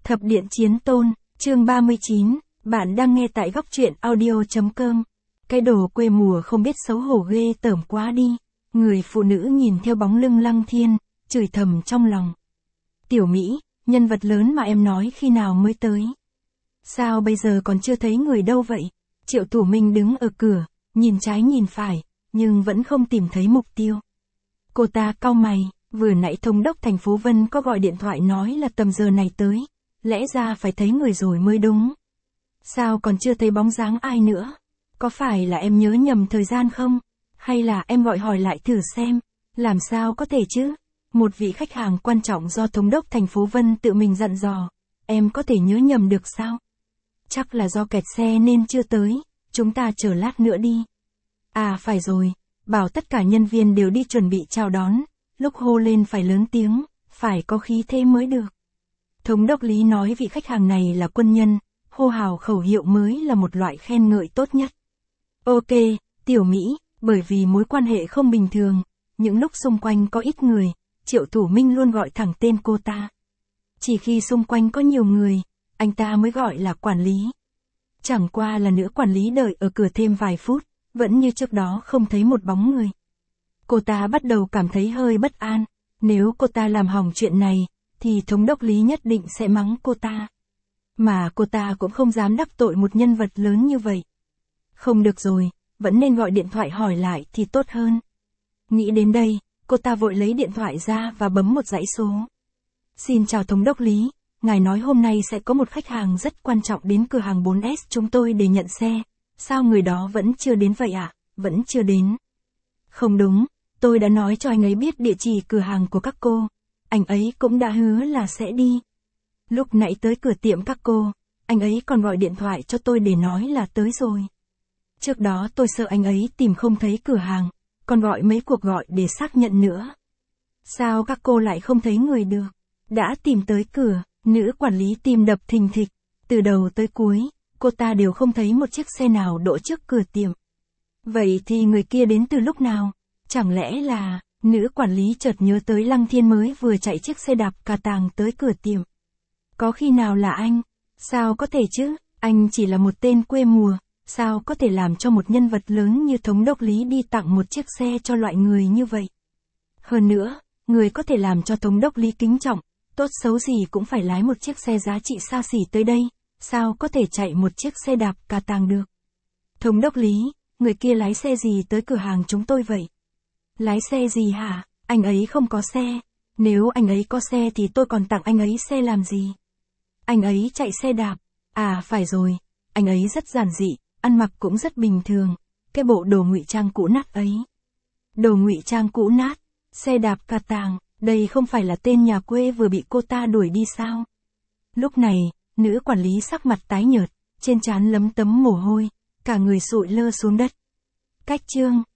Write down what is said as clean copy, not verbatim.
Thập điện chiến tôn, chương 39, bạn đang nghe tại góc truyện audio.com. Cái đồ quê mùa không biết xấu hổ ghê tởm quá đi. Người phụ nữ nhìn theo bóng lưng Lăng Thiên, chửi thầm trong lòng. Tiểu Mỹ, nhân vật lớn mà em nói khi nào mới tới? Sao bây giờ còn chưa thấy người đâu vậy? Triệu Thủ Minh đứng ở cửa, nhìn trái nhìn phải, nhưng vẫn không tìm thấy mục tiêu. Cô ta cau mày, vừa nãy thống đốc thành phố Vân có gọi điện thoại nói là tầm giờ này tới, lẽ ra phải thấy người rồi mới đúng. Sao còn chưa thấy bóng dáng ai nữa? Có phải là em nhớ nhầm thời gian không? Hay là em gọi hỏi lại thử xem? Làm sao có thể chứ? Một vị khách hàng quan trọng do thống đốc thành phố Vân tự mình dặn dò, em có thể nhớ nhầm được sao? Chắc là do kẹt xe nên chưa tới, chúng ta chờ lát nữa đi. À phải rồi, bảo tất cả nhân viên đều đi chuẩn bị chào đón, lúc hô lên phải lớn tiếng, phải có khí thế mới được. Thống đốc Lý nói vị khách hàng này là quân nhân, hô hào khẩu hiệu mới là một loại khen ngợi tốt nhất. Ok, Tiểu Mỹ, bởi vì mối quan hệ không bình thường, những lúc xung quanh có ít người, Triệu Thủ Minh luôn gọi thẳng tên cô ta. Chỉ khi xung quanh có nhiều người, anh ta mới gọi là quản lý. Chẳng qua là nữ quản lý đợi ở cửa thêm vài phút, vẫn như trước đó không thấy một bóng người. Cô ta bắt đầu cảm thấy hơi bất an, nếu cô ta làm hỏng chuyện này, thì thống đốc Lý nhất định sẽ mắng cô ta. Mà cô ta cũng không dám đắc tội một nhân vật lớn như vậy. Không được rồi, vẫn nên gọi điện thoại hỏi lại thì tốt hơn. Nghĩ đến đây, cô ta vội lấy điện thoại ra và bấm một dãy số. Xin chào thống đốc Lý, ngài nói hôm nay sẽ có một khách hàng rất quan trọng đến cửa hàng 4S chúng tôi để nhận xe. Sao người đó vẫn chưa đến vậy ạ? Vẫn chưa đến. Không đúng, tôi đã nói cho anh ấy biết địa chỉ cửa hàng của các cô. Anh ấy cũng đã hứa là sẽ đi. Lúc nãy tới cửa tiệm các cô, anh ấy còn gọi điện thoại cho tôi để nói là tới rồi. Trước đó tôi sợ anh ấy tìm không thấy cửa hàng, còn gọi mấy cuộc gọi để xác nhận nữa. Sao các cô lại không thấy người được? Đã tìm tới cửa, nữ quản lý tim đập thình thịch, từ đầu tới cuối, cô ta đều không thấy một chiếc xe nào đỗ trước cửa tiệm. Vậy thì người kia đến từ lúc nào? Chẳng lẽ là... Nữ quản lý chợt nhớ tới Lăng Thiên mới vừa chạy chiếc xe đạp cà tàng tới cửa tiệm. Có khi nào là anh? Sao có thể chứ? Anh chỉ là một tên quê mùa, sao có thể làm cho một nhân vật lớn như thống đốc Lý đi tặng một chiếc xe cho loại người như vậy? Hơn nữa, người có thể làm cho thống đốc Lý kính trọng, tốt xấu gì cũng phải lái một chiếc xe giá trị xa xỉ tới đây, sao có thể chạy một chiếc xe đạp cà tàng được? Thống đốc Lý, người kia lái xe gì tới cửa hàng chúng tôi vậy? Lái xe gì hả? Anh ấy không có xe. Nếu anh ấy có xe thì tôi còn tặng anh ấy xe làm gì? Anh ấy chạy xe đạp. À phải rồi, anh ấy rất giản dị, ăn mặc cũng rất bình thường. Cái bộ đồ ngụy trang cũ nát ấy. Đồ ngụy trang cũ nát, xe đạp cà tàng, đây không phải là tên nhà quê vừa bị cô ta đuổi đi sao? Lúc này, nữ quản lý sắc mặt tái nhợt, trên trán lấm tấm mồ hôi, cả người sụi lơ xuống đất. Cách chương